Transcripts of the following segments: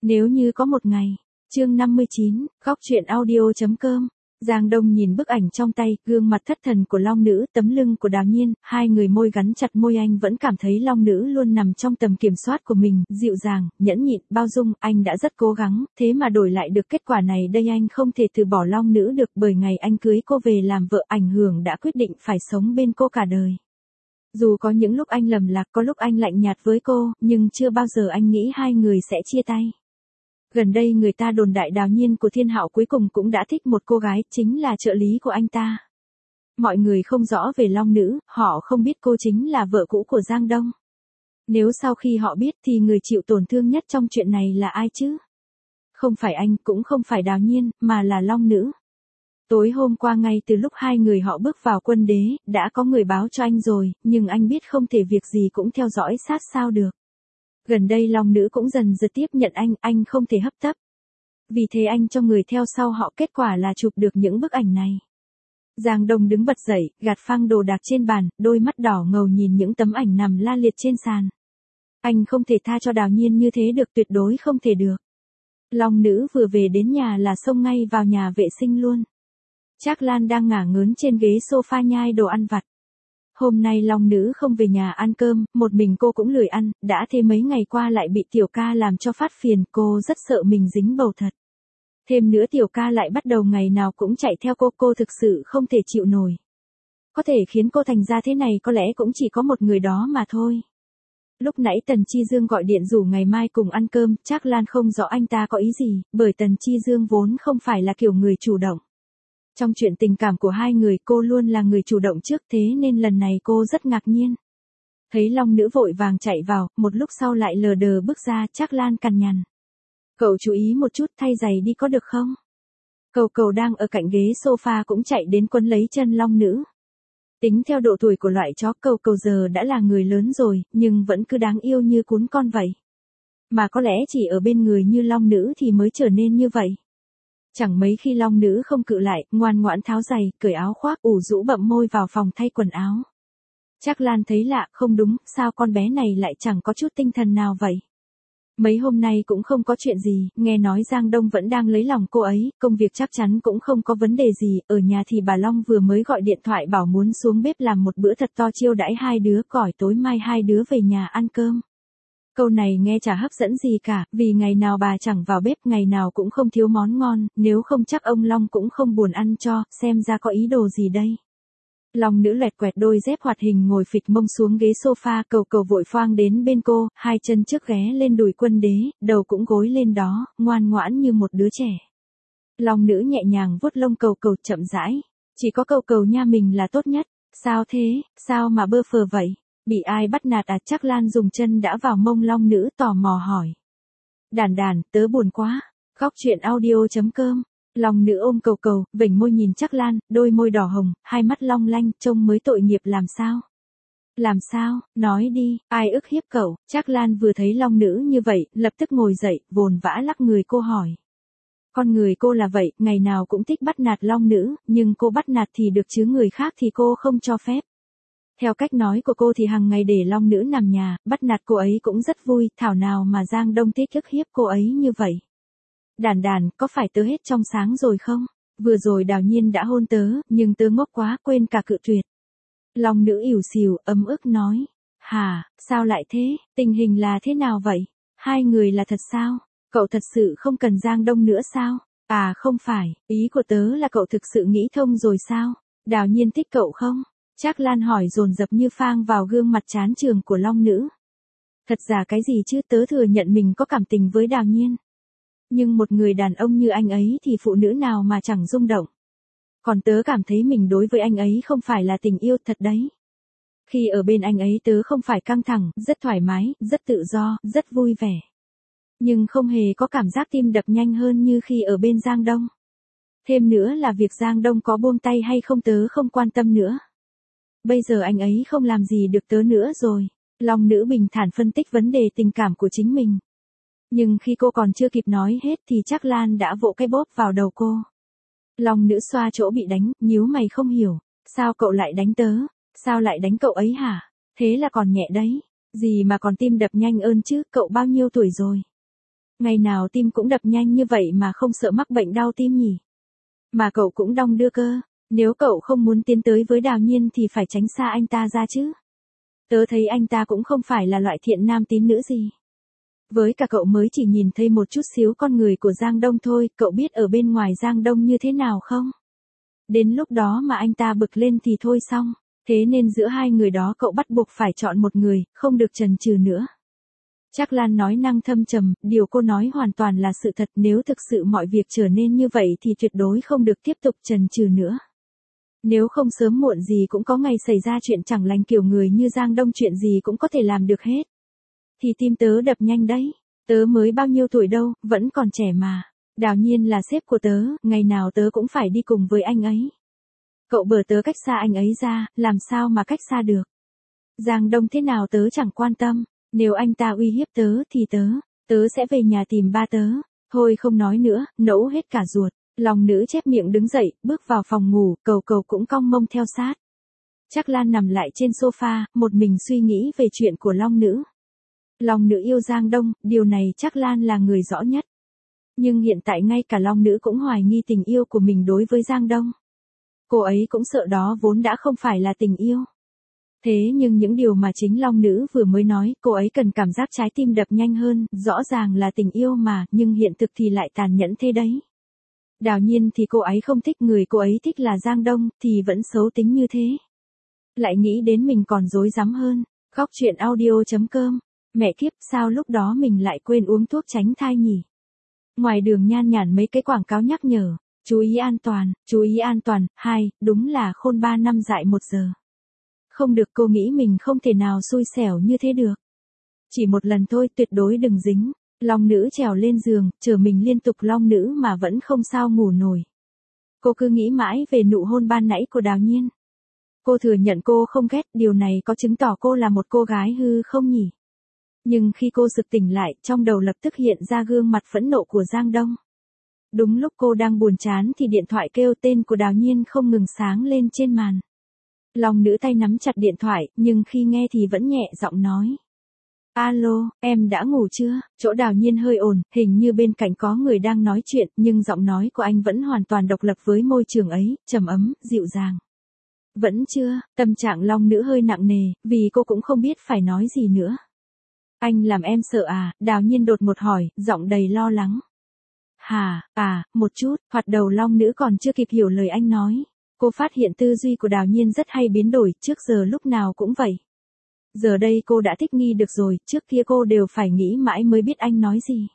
Nếu như có một ngày, chương 59, góc truyện audio.com. Giang Đông nhìn bức ảnh trong tay, gương mặt thất thần của Long Nữ, tấm lưng của Đào Nhiên, hai người môi gắn chặt môi, anh vẫn cảm thấy Long Nữ luôn nằm trong tầm kiểm soát của mình, dịu dàng, nhẫn nhịn, bao dung, anh đã rất cố gắng, thế mà đổi lại được kết quả này đây, anh không thể từ bỏ Long Nữ được, bởi ngày anh cưới cô về làm vợ, ảnh hưởng đã quyết định phải sống bên cô cả đời. Dù có những lúc anh lầm lạc, có lúc anh lạnh nhạt với cô, nhưng chưa bao giờ anh nghĩ hai người sẽ chia tay. Gần đây người ta đồn đại Đào Nhiên của Thiên Hạo cuối cùng cũng đã thích một cô gái, chính là trợ lý của anh ta. Mọi người không rõ về Long Nữ, họ không biết cô chính là vợ cũ của Giang Đông. Nếu sau khi họ biết thì người chịu tổn thương nhất trong chuyện này là ai chứ? Không phải anh, cũng không phải Đào Nhiên, mà là Long Nữ. Tối hôm qua ngay từ lúc hai người họ bước vào Quân Đế, đã có người báo cho anh rồi, nhưng anh biết không thể việc gì cũng theo dõi sát sao được. Gần đây Long Nữ cũng dần dần tiếp nhận anh không thể hấp tấp. Vì thế anh cho người theo sau họ, kết quả là chụp được những bức ảnh này. Giang Đông đứng bật dậy, gạt phăng đồ đạc trên bàn, đôi mắt đỏ ngầu nhìn những tấm ảnh nằm la liệt trên sàn. Anh không thể tha cho Đào Nhiên như thế được, tuyệt đối không thể được. Long Nữ vừa về đến nhà là xông ngay vào nhà vệ sinh luôn. Trác Lan đang ngả ngớn trên ghế sofa nhai đồ ăn vặt. Hôm nay Long Nữ không về nhà ăn cơm, một mình cô cũng lười ăn, đã thế mấy ngày qua lại bị Tiểu Ca làm cho phát phiền, cô rất sợ mình dính bầu thật. Thêm nữa Tiểu Ca lại bắt đầu ngày nào cũng chạy theo cô thực sự không thể chịu nổi. Có thể khiến cô thành ra thế này có lẽ cũng chỉ có một người đó mà thôi. Lúc nãy Tần Chi Dương gọi điện rủ ngày mai cùng ăn cơm, Trác Lan không rõ anh ta có ý gì, bởi Tần Chi Dương vốn không phải là kiểu người chủ động. Trong chuyện tình cảm của hai người cô luôn là người chủ động trước, thế nên lần này cô rất ngạc nhiên. Thấy Long Nữ vội vàng chạy vào, một lúc sau lại lờ đờ bước ra, Trác Lan cằn nhằn. Cậu chú ý một chút, thay giày đi có được không? Cầu đang ở cạnh ghế sofa cũng chạy đến quấn lấy chân Long Nữ. Tính theo độ tuổi của loại chó, cầu giờ đã là người lớn rồi, nhưng vẫn cứ đáng yêu như cún con vậy. Mà có lẽ chỉ ở bên người như Long Nữ thì mới trở nên như vậy. Chẳng mấy khi Long Nữ không cự lại, ngoan ngoãn tháo giày, cởi áo khoác, ủ rũ bậm môi vào phòng thay quần áo. Trác Lan thấy lạ, không đúng, sao con bé này lại chẳng có chút tinh thần nào vậy? Mấy hôm nay cũng không có chuyện gì, nghe nói Giang Đông vẫn đang lấy lòng cô ấy, công việc chắc chắn cũng không có vấn đề gì, ở nhà thì bà Long vừa mới gọi điện thoại bảo muốn xuống bếp làm một bữa thật to chiêu đãi hai đứa, cỏi tối mai hai đứa về nhà ăn cơm. Câu này nghe chả hấp dẫn gì cả, vì ngày nào bà chẳng vào bếp, ngày nào cũng không thiếu món ngon, nếu không chắc ông Long cũng không buồn ăn cho, xem ra có ý đồ gì đây. Long Nữ loẹt quẹt đôi dép hoạt hình ngồi phịch mông xuống ghế sofa, cầu vội phoang đến bên cô, hai chân trước ghé lên đùi Quân Đế, đầu cũng gối lên đó, ngoan ngoãn như một đứa trẻ. Long Nữ nhẹ nhàng vuốt lông cầu chậm rãi, chỉ có cầu nha mình là tốt nhất. Sao thế, sao mà bơ phờ vậy? Bị ai bắt nạt à? Trác Lan dùng chân đã vào mông Long Nữ tò mò hỏi. Đàn, tớ buồn quá. Góc truyện audio.com. Long Nữ ôm cầu, vểnh môi nhìn Trác Lan, đôi môi đỏ hồng, hai mắt long lanh, trông mới tội nghiệp làm sao? Làm sao, nói đi, ai ức hiếp cậu? Trác Lan vừa thấy Long Nữ như vậy, lập tức ngồi dậy, vồn vã lắc người cô hỏi. Con người cô là vậy, ngày nào cũng thích bắt nạt Long Nữ, nhưng cô bắt nạt thì được chứ người khác thì cô không cho phép. Theo cách nói của cô thì hàng ngày để Long Nữ nằm nhà, bắt nạt cô ấy cũng rất vui, thảo nào mà Giang Đông thích ức hiếp cô ấy như vậy. Đàn, có phải tớ hết trong sáng rồi không? Vừa rồi Đào Nhiên đã hôn tớ, nhưng tớ ngốc quá, quên cả cự tuyệt. Long Nữ ỉu xìu, ấm ức nói. Hả, sao lại thế, tình hình là thế nào vậy? Hai người là thật sao? Cậu thật sự không cần Giang Đông nữa sao? À không phải, ý của tớ là cậu thực sự nghĩ thông rồi sao? Đào Nhiên thích cậu không? Trác Lan hỏi dồn dập như phang vào gương mặt chán chường của Long Nữ. Thật ra cái gì chứ, tớ thừa nhận mình có cảm tình với Đào Nhiên. Nhưng một người đàn ông như anh ấy thì phụ nữ nào mà chẳng rung động. Còn tớ cảm thấy mình đối với anh ấy không phải là tình yêu thật đấy. Khi ở bên anh ấy tớ không phải căng thẳng, rất thoải mái, rất tự do, rất vui vẻ. Nhưng không hề có cảm giác tim đập nhanh hơn như khi ở bên Giang Đông. Thêm nữa là việc Giang Đông có buông tay hay không tớ không quan tâm nữa. Bây giờ anh ấy không làm gì được tớ nữa rồi. Long Nữ bình thản phân tích vấn đề tình cảm của chính mình. Nhưng khi cô còn chưa kịp nói hết thì Trác Lan đã vỗ cái bóp vào đầu cô. Long Nữ xoa chỗ bị đánh, nhíu mày không hiểu. Sao cậu lại đánh tớ? Sao lại đánh cậu ấy hả? Thế là còn nhẹ đấy. Gì mà còn tim đập nhanh ơn chứ, cậu bao nhiêu tuổi rồi? Ngày nào tim cũng đập nhanh như vậy mà không sợ mắc bệnh đau tim nhỉ? Mà cậu cũng đong đưa cơ, nếu cậu không muốn tiến tới với Đào Nhiên thì phải tránh xa anh ta ra chứ. Tớ thấy anh ta cũng không phải là loại thiện nam tín nữ gì. Với cả cậu mới chỉ nhìn thấy một chút xíu con người của Giang Đông thôi, cậu biết ở bên ngoài Giang Đông như thế nào không? Đến lúc đó mà anh ta bực lên thì thôi xong, thế nên giữa hai người đó cậu bắt buộc phải chọn một người, không được chần chừ nữa. Trác Lan nói năng thâm trầm, điều cô nói hoàn toàn là sự thật, nếu thực sự mọi việc trở nên như vậy thì tuyệt đối không được tiếp tục chần chừ nữa. Nếu không sớm muộn gì cũng có ngày xảy ra chuyện chẳng lành, kiểu người như Giang Đông chuyện gì cũng có thể làm được hết. Thì tim tớ đập nhanh đấy, tớ mới bao nhiêu tuổi đâu, vẫn còn trẻ mà. Đào Nhiên là sếp của tớ, ngày nào tớ cũng phải đi cùng với anh ấy. Cậu bảo tớ cách xa anh ấy ra, làm sao mà cách xa được. Giang Đông thế nào tớ chẳng quan tâm, nếu anh ta uy hiếp tớ thì tớ sẽ về nhà tìm ba tớ. Thôi không nói nữa, nẫu hết cả ruột. Long nữ chép miệng đứng dậy, bước vào phòng ngủ, Cầu Cầu cũng cong mông theo sát. Trác Lan nằm lại trên sofa, một mình suy nghĩ về chuyện của Long nữ. Long nữ yêu Giang Đông, điều này Trác Lan là người rõ nhất. Nhưng hiện tại ngay cả Long nữ cũng hoài nghi tình yêu của mình đối với Giang Đông. Cô ấy cũng sợ đó vốn đã không phải là tình yêu. Thế nhưng những điều mà chính Long nữ vừa mới nói, cô ấy cần cảm giác trái tim đập nhanh hơn, rõ ràng là tình yêu mà, nhưng hiện thực thì lại tàn nhẫn thế đấy. Đào Nhiên thì cô ấy không thích, người cô ấy thích là Giang Đông, thì vẫn xấu tính như thế. Lại nghĩ đến mình còn rối rắm hơn. Khóc chuyện audio.com. Mẹ kiếp, sao lúc đó mình lại quên uống thuốc tránh thai nhỉ? Ngoài đường nhan nhản mấy cái quảng cáo nhắc nhở, chú ý an toàn, đúng là khôn 3 năm dại 1 giờ. Không được, cô nghĩ mình không thể nào xui xẻo như thế được. Chỉ một lần thôi, tuyệt đối đừng dính. Long nữ trèo lên giường, chờ mình liên tục long nữ mà vẫn không sao ngủ nổi. Cô cứ nghĩ mãi về nụ hôn ban nãy của Đào Nhiên. Cô thừa nhận cô không ghét, điều này có chứng tỏ cô là một cô gái hư không nhỉ? Nhưng khi cô sực tỉnh lại, trong đầu lập tức hiện ra gương mặt phẫn nộ của Giang Đông. Đúng lúc cô đang buồn chán thì điện thoại kêu, tên của Đào Nhiên không ngừng sáng lên trên màn. Long nữ tay nắm chặt điện thoại, nhưng khi nghe thì vẫn nhẹ giọng nói. Alo, em đã ngủ chưa? Chỗ Đào Nhiên hơi ồn, hình như bên cạnh có người đang nói chuyện, nhưng giọng nói của anh vẫn hoàn toàn độc lập với môi trường ấy, trầm ấm, dịu dàng. Vẫn chưa, tâm trạng Long nữ hơi nặng nề, vì cô cũng không biết phải nói gì nữa. Anh làm em sợ à? Đào Nhiên đột ngột hỏi, giọng đầy lo lắng. Một chút, hoạt đầu Long nữ còn chưa kịp hiểu lời anh nói. Cô phát hiện tư duy của Đào Nhiên rất hay biến đổi, trước giờ lúc nào cũng vậy. Giờ đây cô đã thích nghi được rồi, trước kia cô đều phải nghĩ mãi mới biết anh nói gì.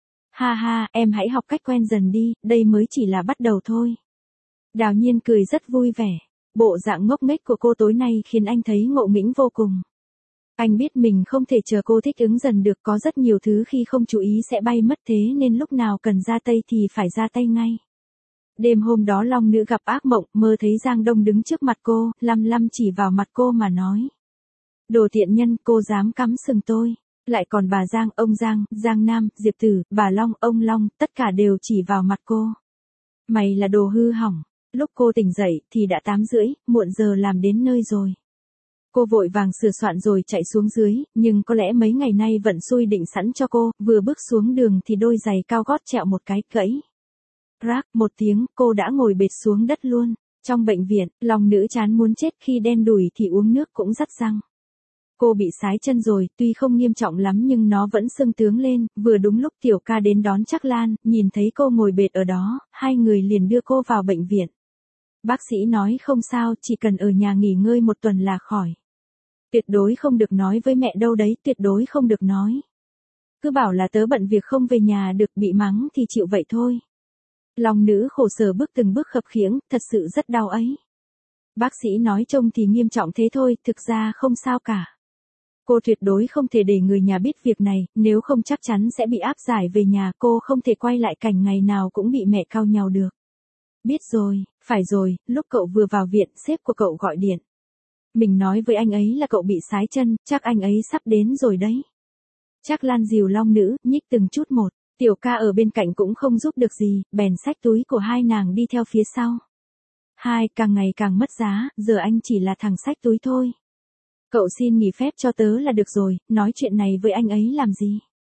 Em hãy học cách quen dần đi, đây mới chỉ là bắt đầu thôi. Đào Nhiên cười rất vui vẻ. Bộ dạng ngốc nghếch của cô tối nay khiến anh thấy ngộ nghĩnh vô cùng. Anh biết mình không thể chờ cô thích ứng dần được, có rất nhiều thứ khi không chú ý sẽ bay mất, thế nên lúc nào cần ra tay thì phải ra tay ngay. Đêm hôm đó Long nữ gặp ác mộng, mơ thấy Giang Đông đứng trước mặt cô, lăm chỉ vào mặt cô mà nói. Đồ tiện nhân, cô dám cắm sừng tôi. Lại còn bà Giang, ông Giang, Giang Nam, Diệp Tử, bà Long, ông Long, tất cả đều chỉ vào mặt cô. Mày là đồ hư hỏng. Lúc cô tỉnh dậy thì đã 8:30, muộn giờ làm đến nơi rồi. Cô vội vàng sửa soạn rồi chạy xuống dưới, nhưng có lẽ mấy ngày nay vận xui định sẵn cho cô, vừa bước xuống đường thì đôi giày cao gót trẹo một cái, gãy. Rác, một tiếng, cô đã ngồi bệt xuống đất luôn. Trong bệnh viện, Long nữ chán muốn chết, khi đen đủi thì uống nước cũng rắt răng. Cô bị sái chân rồi, tuy không nghiêm trọng lắm nhưng nó vẫn sưng tướng lên, vừa đúng lúc Tiểu Ca đến đón Trác Lan, nhìn thấy cô ngồi bệt ở đó, hai người liền đưa cô vào bệnh viện. Bác sĩ nói không sao, chỉ cần ở nhà nghỉ ngơi 1 tuần là khỏi. Tuyệt đối không được nói với mẹ đâu đấy, tuyệt đối không được nói. Cứ bảo là tớ bận việc không về nhà được, bị mắng thì chịu vậy thôi. Long nữ khổ sở bước từng bước khập khiễng, thật sự rất đau ấy. Bác sĩ nói trông thì nghiêm trọng thế thôi, thực ra không sao cả. Cô tuyệt đối không thể để người nhà biết việc này, nếu không chắc chắn sẽ bị áp giải về nhà, cô không thể quay lại cảnh ngày nào cũng bị mẹ cau nhàu được. Biết rồi, phải rồi, lúc cậu vừa vào viện, sếp của cậu gọi điện. Mình nói với anh ấy là cậu bị sái chân, chắc anh ấy sắp đến rồi đấy. Trác Lan dìu Long nữ, nhích từng chút một, Tiểu Ca ở bên cạnh cũng không giúp được gì, bèn xách túi của hai nàng đi theo phía sau. Càng ngày càng mất giá, giờ anh chỉ là thằng xách túi thôi. Cậu xin nghỉ phép cho tớ là được rồi, nói chuyện này với anh ấy làm gì?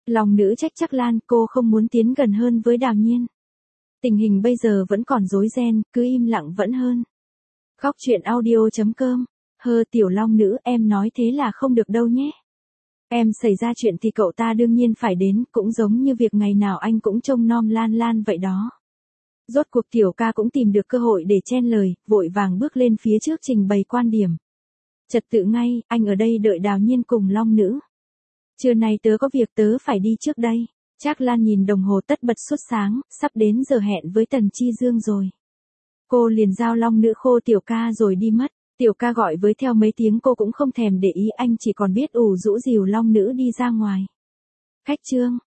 Long nữ trách Trác Lan, cô không muốn tiến gần hơn với Đào Nhiên. Tình hình bây giờ vẫn còn rối ren, cứ im lặng vẫn hơn. Góc truyện audio.com. Tiểu Long nữ, em nói thế là không được đâu nhé. Em xảy ra chuyện thì cậu ta đương nhiên phải đến, cũng giống như việc ngày nào anh cũng trông nom Lan Lan vậy đó. Rốt cuộc Tiểu ca cũng tìm được cơ hội để chen lời, vội vàng bước lên phía trước trình bày quan điểm. Trật tự ngay, anh ở đây đợi Đào Nhiên cùng Long nữ. Trưa nay tớ có việc tớ phải đi trước đây. Trác Lan nhìn đồng hồ tất bật suốt sáng, sắp đến giờ hẹn với Tần Chi Dương rồi. Cô liền giao Long nữ khô Tiểu ca rồi đi mất. Tiểu ca gọi với theo mấy tiếng cô cũng không thèm để ý, anh chỉ còn biết ủ rũ dìu Long nữ đi ra ngoài. Khách trương.